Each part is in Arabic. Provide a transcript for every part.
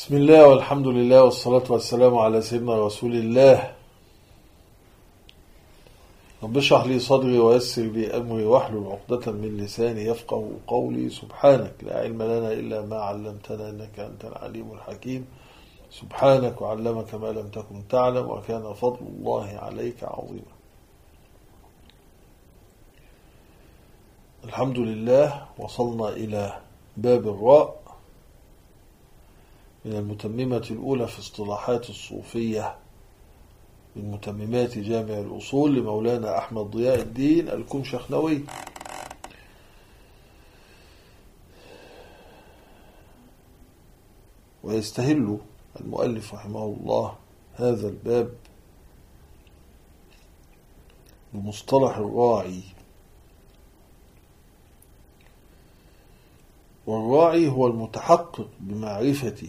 بسم الله والحمد لله والصلاة والسلام على سيدنا رسول الله. رب اشرح لي صدري ويسر لي أمري واحلل عقدة من لساني يفقه قولي. سبحانك لا علم لنا إلا ما علمتنا إنك أنت العليم الحكيم. سبحانك وعلمك ما لم تكن تعلم وكان فضل الله عليك عظيما. الحمد لله، وصلنا إلى باب الراء من المتممة الأولى في اصطلاحات الصوفية من متممات جامع الأصول لمولانا أحمد ضياء الدين الكمشخنوي. ويستهل المؤلف رحمه الله هذا الباب بمصطلح الراعي. والراعي هو المتحقق بمعرفة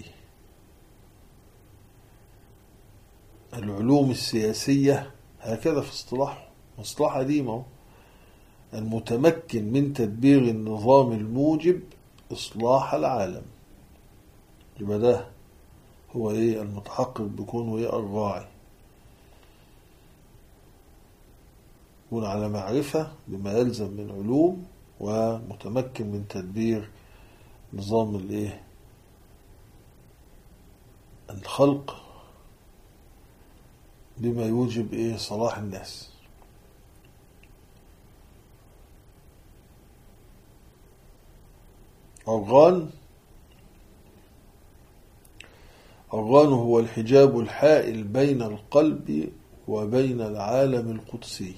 العلوم السياسية، هكذا في مصطلح قديم، المتمكن من تدبير النظام الموجب إصلاح العالم. يبقى ده هو المتحقق بيكون الراعي، يكون على معرفة بما يلزم من علوم ومتمكن من تدبير نظام الخلق بما يوجب صلاح الناس. أرغان هو الحجاب الحائل بين القلب وبين العالم القدسي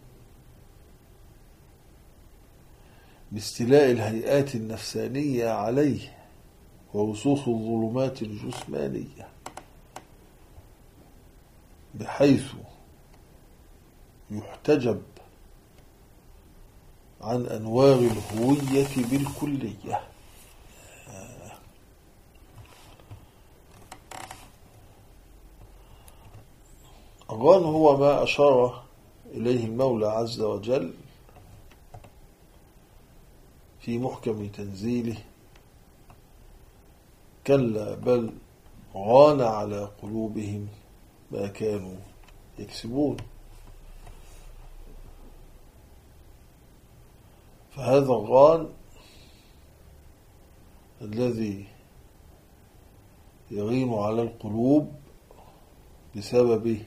باستيلاء الهيئات النفسانية عليه ورسوخ الظلمات الجسمانية، بحيث يحتجب عن أنوار الهوية بالكلية. أرغان هو ما أشار إليه المولى عز وجل في محكم تنزيله: كلا بل غان على قلوبهم ما كانوا يكسبون. فهذا الغان الذي يغين على القلوب بسبب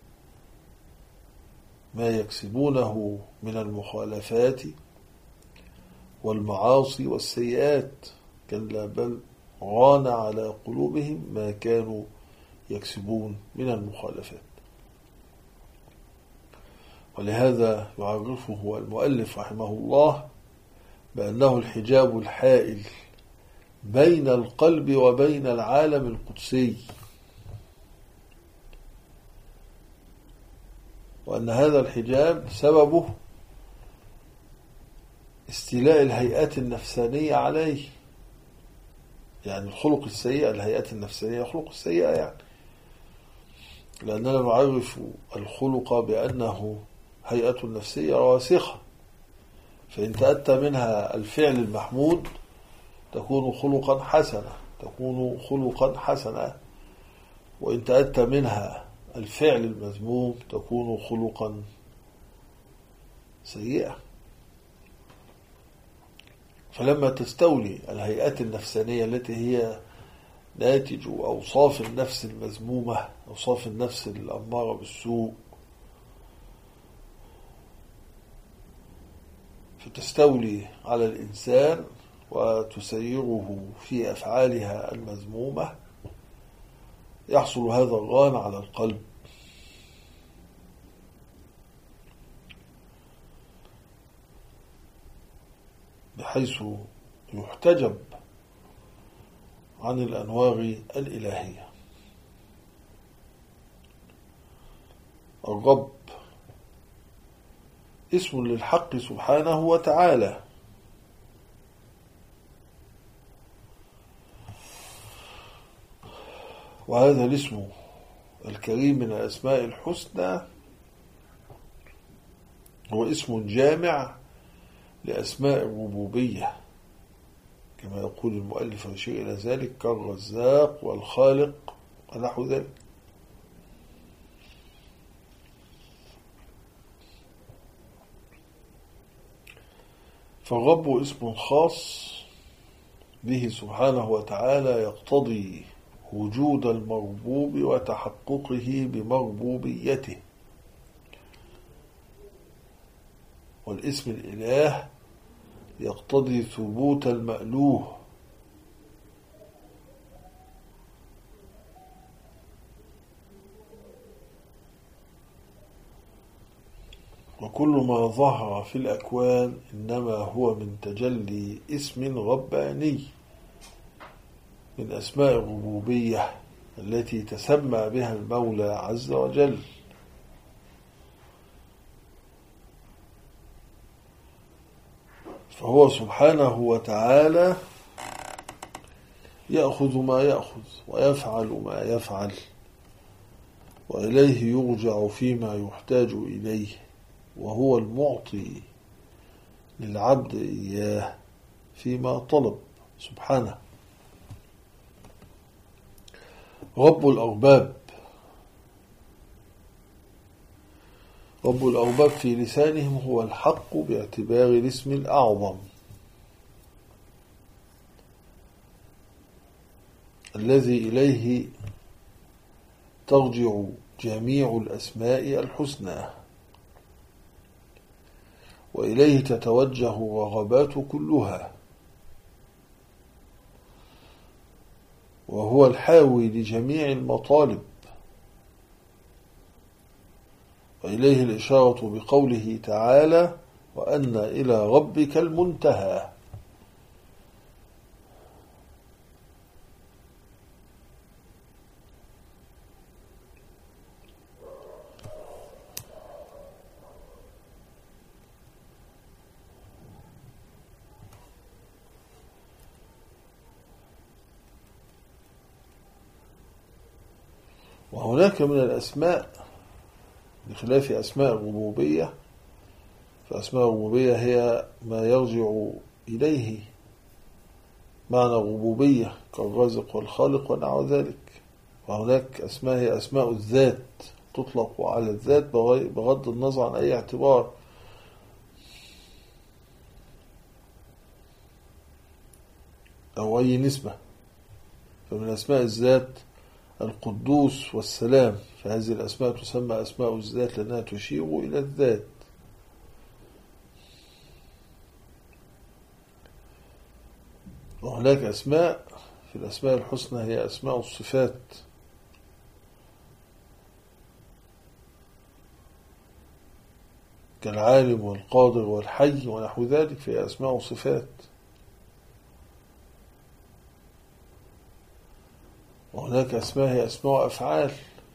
ما يكسبونه من المخالفات والمعاصي والسيئات، كلا بل غان على قلوبهم ما كانوا يكسبون من المخالفات. ولهذا يعرفه المؤلف رحمه الله بأنه الحجاب الحائل بين القلب وبين العالم القدسي، وأن هذا الحجاب سببه استيلاء الهيئات النفسانية عليه، يعني الخلق السيئة. الهيئات النفسانية خلق السيئة، يعني لأننا نعرف الخلق بأنه هيئة نفسية راسخة، فإن تأتى منها الفعل المحمود تكون خلقا حسنا، وإن تأتى منها الفعل المذموم تكون خلقا سيئة. فلما تستولي الهيئات النفسانية التي هي ناتج أوصاف النفس المذمومة، أوصاف النفس الأمارة بالسوء، فتستولي على الإنسان وتسيره في أفعالها المذمومة، يحصل هذا الغان على القلب، بحيث يحتجب عن الأنوار الإلهية. الرب اسم للحق سبحانه وتعالى، وهذا الاسم الكريم من الأسماء الحسنى هو اسم جامع لأسماء الربوبية، كما يقول المؤلف ويشير إلى ذلك كالرزاق والخالق ونحو ذلك. فالرب اسم خاص به سبحانه وتعالى يقتضي وجود المربوب وتحققه بمربوبيته، والاسم الإله يقتضي ثبوت المألوه، وكل ما ظهر في الأكوان إنما هو من تجلي اسم رباني من أسماء الربوبية التي تسمى بها المولى عز وجل. فهو سبحانه وتعالى يأخذ ما يأخذ ويفعل ما يفعل، وإليه يرجع فيما يحتاج إليه، وهو المعطي للعبد إياه فيما طلب سبحانه. رب الأرباب، رب الأرباب في لسانهم هو الحق باعتبار الاسم الأعظم الذي إليه ترجع جميع الأسماء الحسنى، وإليه تتوجه الرغبات كلها، وهو الحاوي لجميع المطالب، وإليه الإشارة بقوله تعالى: وأن إلى ربك المنتهى. وهناك من الأسماء بخلاف أسماء الربوبية، فأسماء الربوبية هي ما يرجع إليه معنى الربوبية كالرازق والخالق ونحو ذلك. وهناك أسماء هي أسماء الذات تطلق على الذات بغض النظر عن أي اعتبار، أو أي نسبة. فمن أسماء الذات القدوس والسلام، فهذه الأسماء تسمى أسماء الذات لأنها تشير إلى الذات. وهناك أسماء في الأسماء الحسنى هي أسماء الصفات، كالعالم والقادر والحي ونحو ذلك، فهي أسماء صفات. وهناك أسماء هي أسماء أفعال،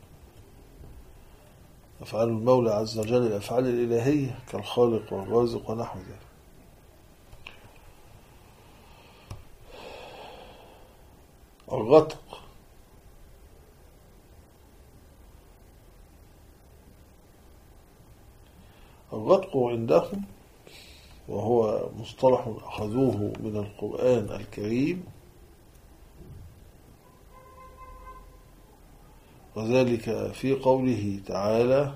أفعال المولى عز وجل، الأفعال الإلهية كالخالق والرازق ونحو ذلك. الرتق، الرتق عندهم وهو مصطلح أخذوه من القرآن الكريم، وذلك في قوله تعالى: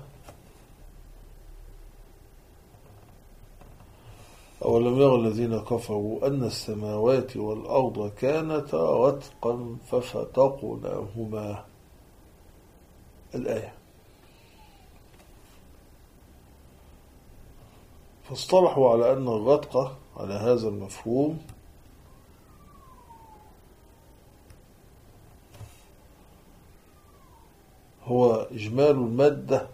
أولم يرى الذين كفروا أن السماوات والأرض كانتا رتقا ففتقناهما. الآية. فاصطلحوا على أن الرتق على هذا المفهوم هو إجمال المادة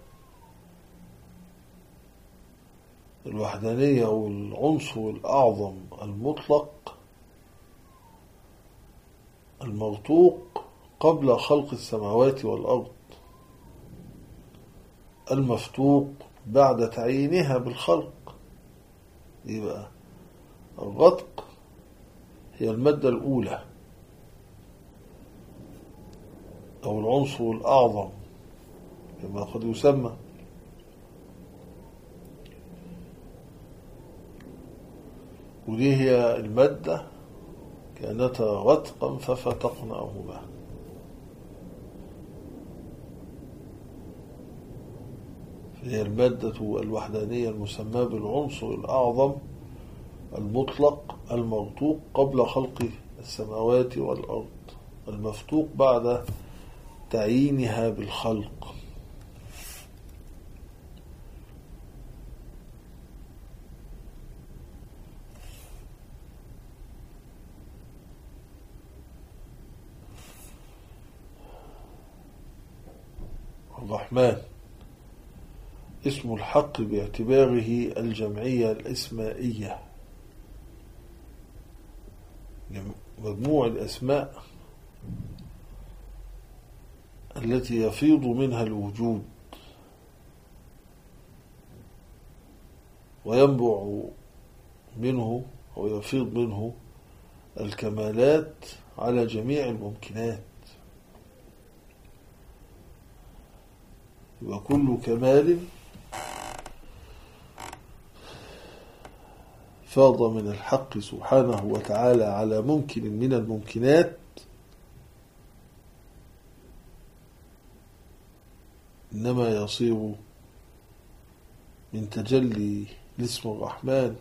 الوحدانية أو العنصر الأعظم المطلق المرتوق قبل خلق السماوات والأرض، المفتوق بعد تعيينها بالخلق. يبقى الرتق هي المادة الأولى أو العنصر الأعظم كما قد يسمى، ودي هي المادة كانتا رتقا ففتقناهما. هي المادة الوحدانية المسماة بالعنصر الأعظم المطلق المرتوق قبل خلق السماوات والأرض، المفتوق بعد تعيينها بالخلق. الرحمن اسم الحق باعتباره الجمعية الإسمائية، مجموع الأسماء التي يفيض منها الوجود وينبع منه أو يفيض منه الكمالات على جميع الممكنات. وكل كمال فاض من الحق سبحانه وتعالى على ممكن من الممكنات إنما يصير من تجلي الاسم الرحمن.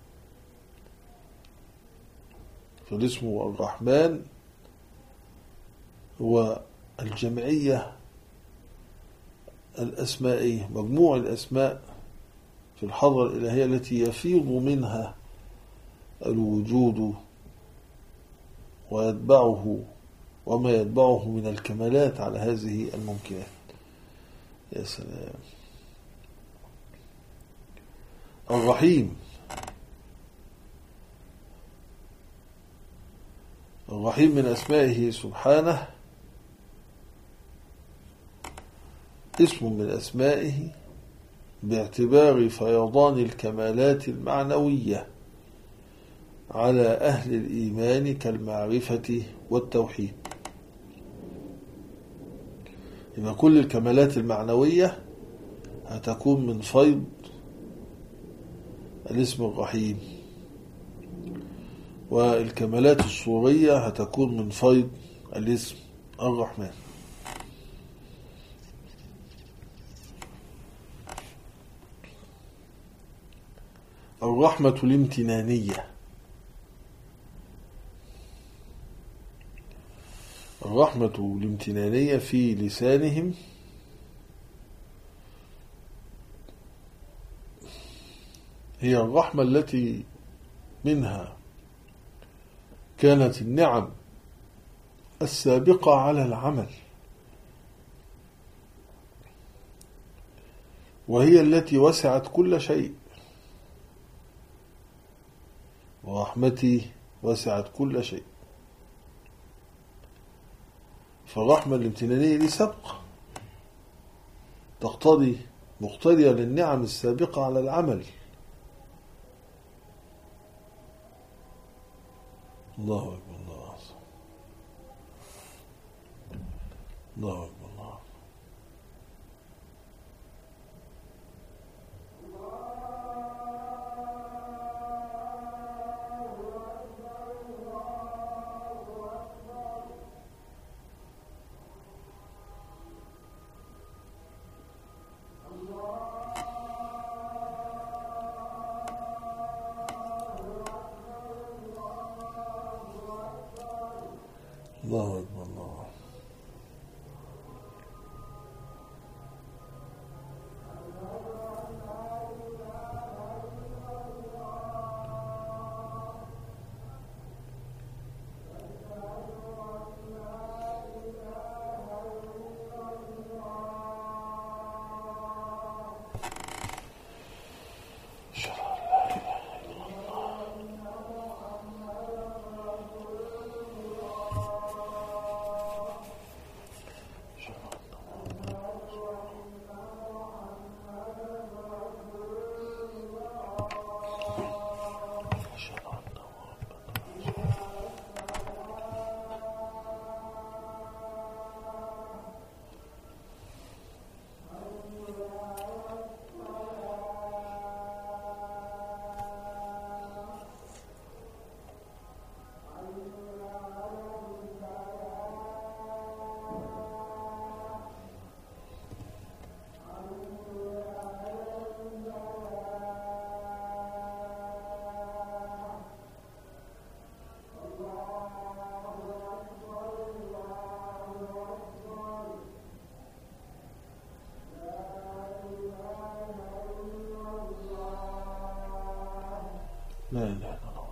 فالاسم الرحمن هو الجمعية الأسمائية، مجموع الأسماء في الحضرة الإلهية التي يفيض منها الوجود ويتبعه وما يتبعه من الكمالات على هذه الممكنات. يا سلام. الرحيم الرحيم من أسمائه سبحانه اسم من أسمائه باعتبار فيضان الكمالات المعنوية على أهل الإيمان كالمعرفة والتوحيد. إذا كل الكمالات المعنوية هتكون من فيض الاسم الرحيم، والكمالات الصورية هتكون من فيض الاسم الرحمن. الرحمة الامتنانية الرحمة الامتنانية في لسانهم هي الرحمة التي منها كانت النعم السابقة على العمل، وهي التي وسعت كل شيء. ورحمتي وسعت كل شيء. فالرحمة الامتنانية دي سبق مقتضية للنعم السابقة على العمل. الله أكبر، الله أكبر، الله أكبر، الله أكبر. الله أكبر، الله. لا إله إلا الله.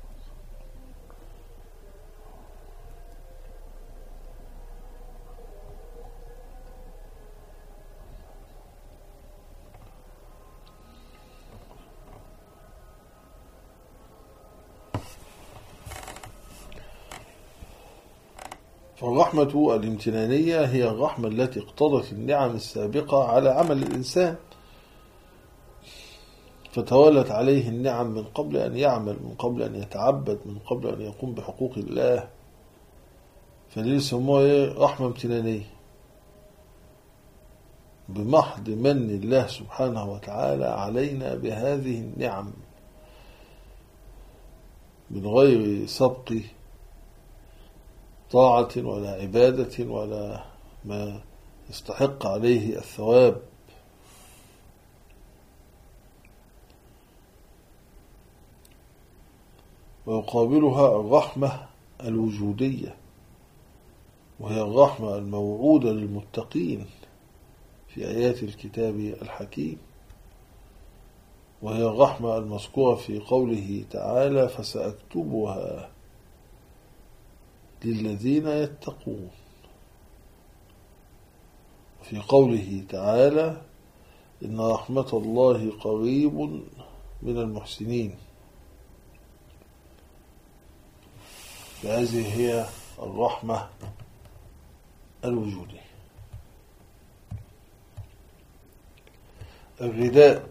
فالرحمة الامتنانية هي الرحمة التي اقتضت النعم السابقة على عمل الإنسان، فتولت عليه النعم من قبل أن يعمل، من قبل أن يتعبد، من قبل أن يقوم بحقوق الله. فدي يسموها رحمة امتنانية، بمحض من الله سبحانه وتعالى علينا بهذه النعم، من غير سبق طاعة ولا عبادة ولا ما يستحق عليه الثواب. ويقابلها الرحمة الوجودية، وهي الرحمة الموعودة للمتقين في آيات الكتاب الحكيم، وهي الرحمة المذكورة في قوله تعالى: فسأكتبها للذين يتقون، في قوله تعالى: إن رحمة الله قريب من المحسنين. فهذه هي الرحمة الوجودية. الرداء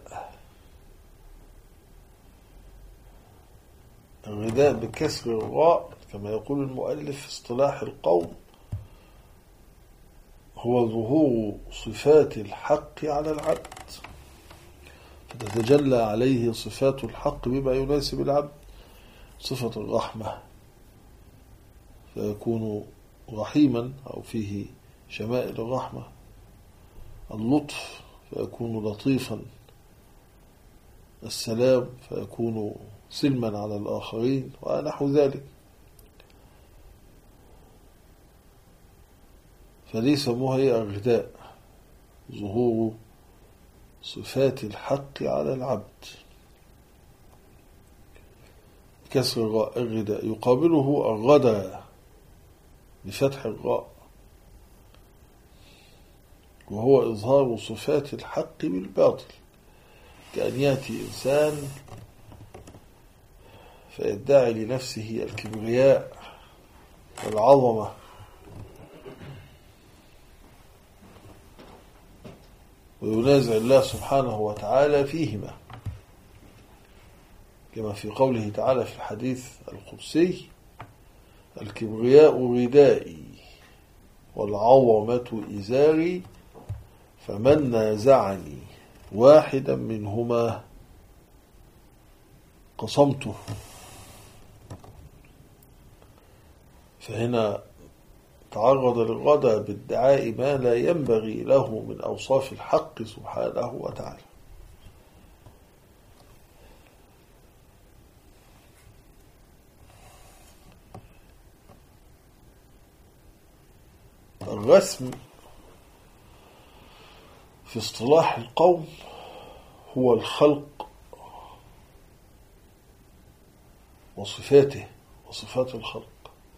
بكسر الراء كما يقول المؤلف في اصطلاح القوم هو ظهور صفات الحق على العبد، فتتجلى عليه صفات الحق بما يناسب العبد. صفة الرحمة فيكون رحيما أو فيه شمائل الرحمة، اللطف فيكون لطيفا، السلام فيكون سلما على الآخرين ونحو ذلك. فدي سموها هي الرداء، ظهور صفات الحق على العبد. كسر الراء الرداء. يقابله الردى بفتح الراء، وهو إظهار صفات الحق بالباطل، كأن يأتي إنسان فيدعي لنفسه الكبرياء والعظمة، وينازع الله سبحانه وتعالى فيهما، كما في قوله تعالى في الحديث القدسي: الكبرياء ردائي والعظمة إزاري، فمن نازعني واحدا منهما قصمته. فهنا تعرض للردى بادعاء ما لا ينبغي له من أوصاف الحق سبحانه وتعالى. الرسم في اصطلاح القوم هو الخلق وصفاته وصفات الخلق،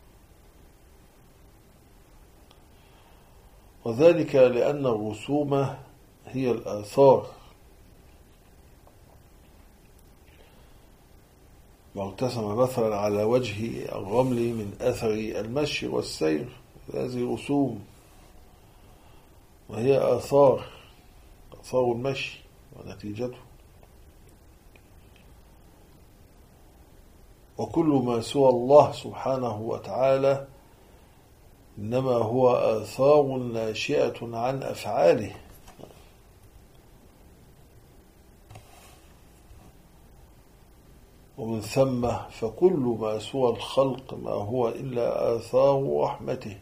وذلك لأن الرسوم هي الآثار مرتسمة مثلا على وجه الرمل من أثر المشي والسير، هذه رسوم وهي آثار المشي ونتيجته. وكل ما سوى الله سبحانه وتعالى إنما هو آثار ناشئة عن أفعاله، ومن ثم فكل ما سوى الخلق ما هو إلا آثار رحمته.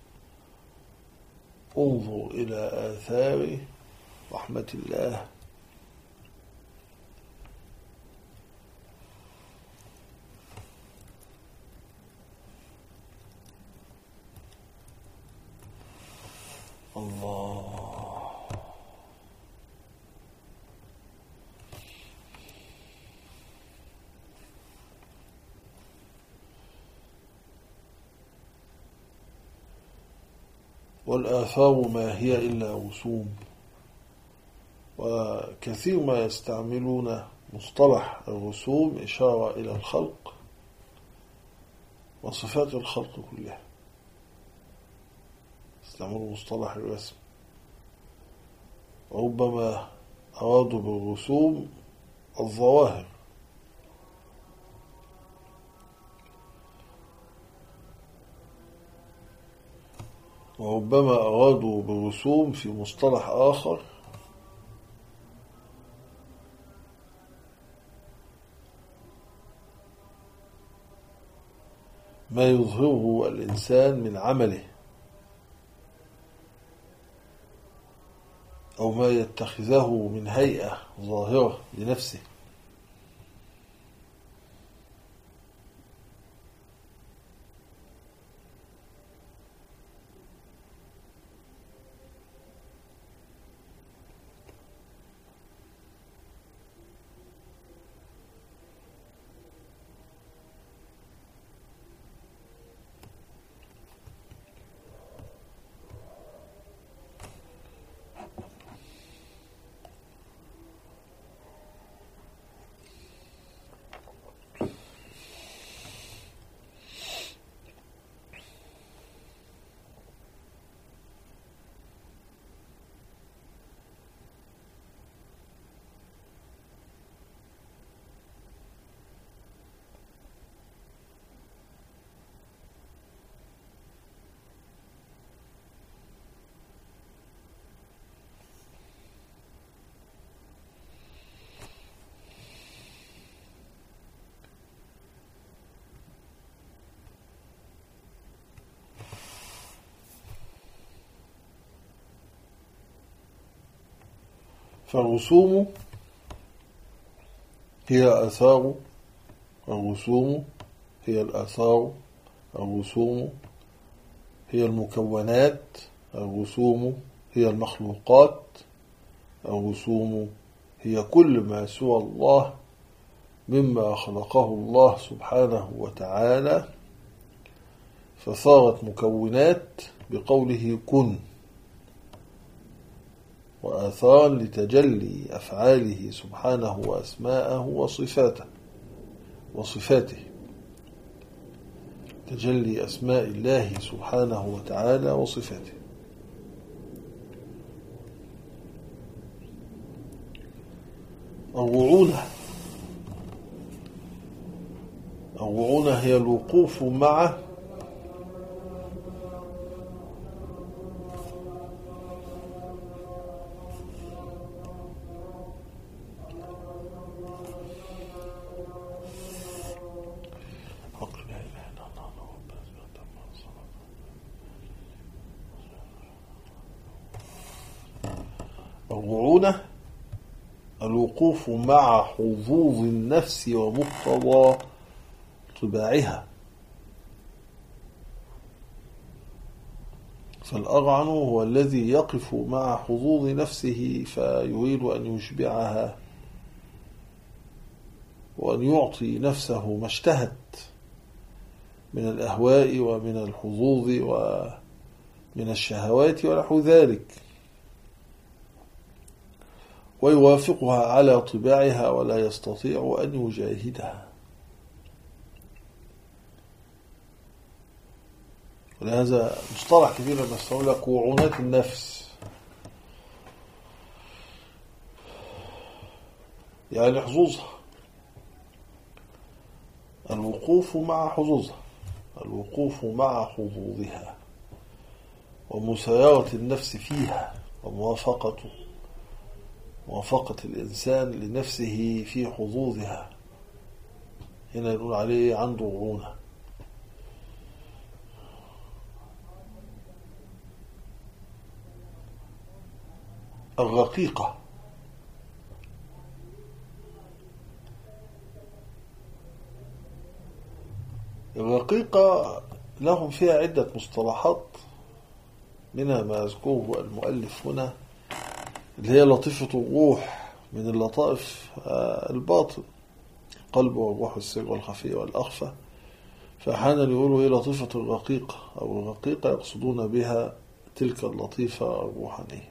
انظر إلى آثار رحمة الله. الله. والآثار ما هي إلا رسوم. وكثير ما يستعملون مصطلح الرسوم إشارة إلى الخلق وصفات الخلق كلها، يستعملون مصطلح الرسم، وربما أرادوا بالرسوم الظواهر، وربما أرادوا بالرسوم في مصطلح آخر ما يظهره الإنسان من عمله أو ما يتخذه من هيئة ظاهرة لنفسه. فالرسوم هي آثار، الرسوم هي الآثار، الرسوم هي المكونات، الرسوم هي المخلوقات، الرسوم هي كل ما سوى الله مما خلقه الله سبحانه وتعالى، فصارت مكونات بقوله كن، وآثار لتجلي أفعاله سبحانه وأسماءه وصفاته، تجلي أسماء الله سبحانه وتعالى وصفاته. الرعونة هي الوقوف مع الرعونة الوقوف مع حظوظ النفس ومقتضى طباعها. فالأرعن هو الذي يقف مع حظوظ نفسه فيريد أن يشبعها وأن يعطي نفسه ما اشتهت من الأهواء ومن الحظوظ ومن الشهوات ونحو ذلك، ويوافقها على طباعها ولا يستطيع أن يجاهدها. ولهذا مصطلح كثير لما استقول لك وعونات النفس، يعني حظوظها، الوقوف مع حظوظها، الوقوف مع حظوظها ومسايرة النفس فيها وموافقة الإنسان لنفسه في حظوظها. هنا نقول عليه عنده رعونة. الرقيقة لهم فيها عدة مصطلحات، منها ما يذكره المؤلف هنا اللي هي لطيفة الروح من اللطائف الباطن، القلب والروح والسر والخفي والأخفى. فأحيانا يقولوا إيه لطيفة الرقيقة، أو الرقيقة يقصدون بها تلك اللطيفة الروحانية.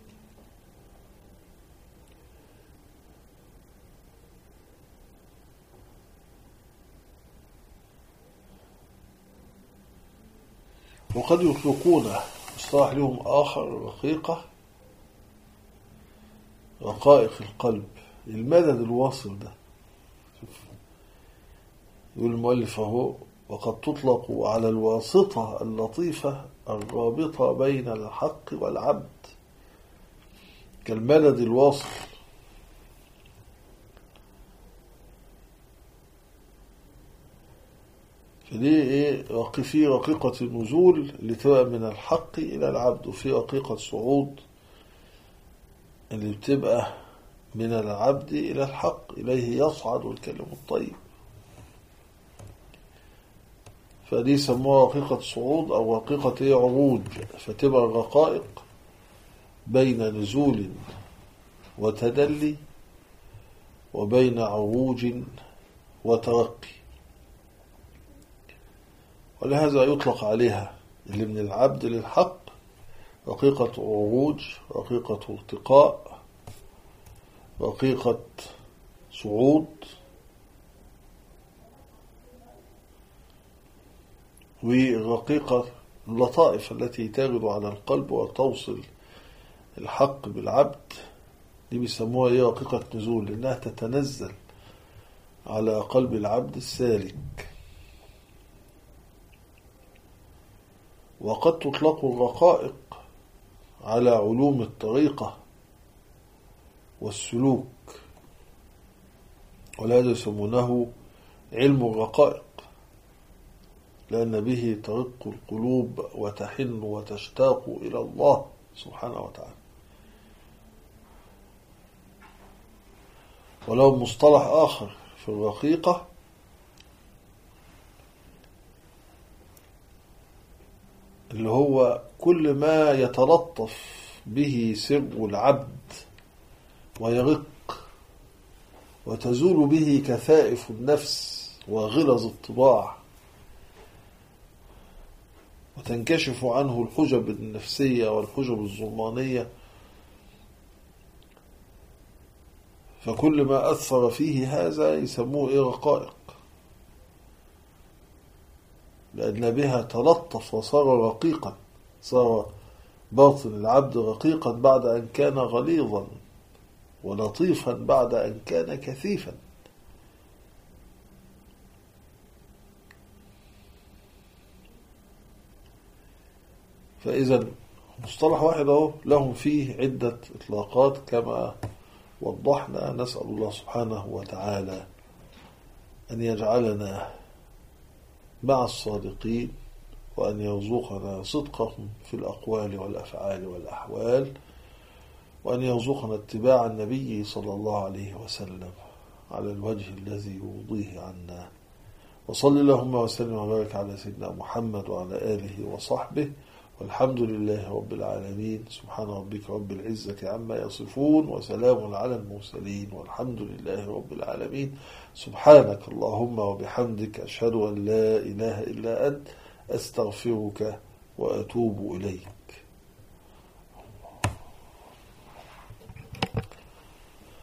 وقد يطلقون مصطلح لهم آخر رقائق القلب، المدد الواصل ده. يقول المؤلف اهو: وقد تطلق على الواسطة اللطيفة الرابطة بين الحق والعبد كالمدد الواصل. فدي في رقيقة النزول اللي تبقى من الحق إلى العبد، وفي رقيقة صعود اللي بتبقى من العبد إلى الحق، إليه يصعد الكلم الطيب. فدي سموها رقيقة صعود أو رقيقة عروج. فتبقى الرقائق بين نزول وتدلي وبين عروج وترقي، ولهذا يطلق عليها اللي من العبد للحق رقيقة عروج، رقيقة ارتقاء، رقيقة صعود، والرقيقة اللطائف التي تغد على القلب وتوصل الحق بالعبد. دي بيسموها رقيقة نزول، لأنها تتنزل على قلب العبد السالك. وقد تطلق الرقائق على علوم الطريقة والسلوك، ولهذا يسمونه علم الرقائق، لأن به ترق القلوب وتحن وتشتاق إلى الله سبحانه وتعالى. ولو مصطلح آخر في الرقيقة اللي هو كل ما يتلطف به سر العبد ويرق وتزول به كثائف النفس وغلظ الطباع وتنكشف عنه الحجب النفسية والحجب الظلمانية. فكل ما أثر فيه هذا يسموه رقائق، لأن بها تلطف وصار رقيقا، صار باطن العبد رقيقا بعد أن كان غليظا، ولطيفا بعد أن كان كثيفا. فإذا مصطلح واحد لهم فيه عدة إطلاقات كما وضحنا. نسأل الله سبحانه وتعالى أن يجعلنا مع الصادقين، وأن يرزقنا صدقهم في الأقوال والأفعال والأحوال، وأن يرزقنا اتباع النبي صلى الله عليه وسلم على الوجه الذي يرضيه عنا. وصل اللهم وسلم وبارك على سيدنا محمد وعلى آله وصحبه، والحمد لله رب العالمين. سبحان ربك رب العزة عما يصفون، وسلام على المرسلين، والحمد لله رب العالمين. سبحانك اللهم وبحمدك، أشهد أن لا إله إلا أنت، أستغفرك وأتوب إليك.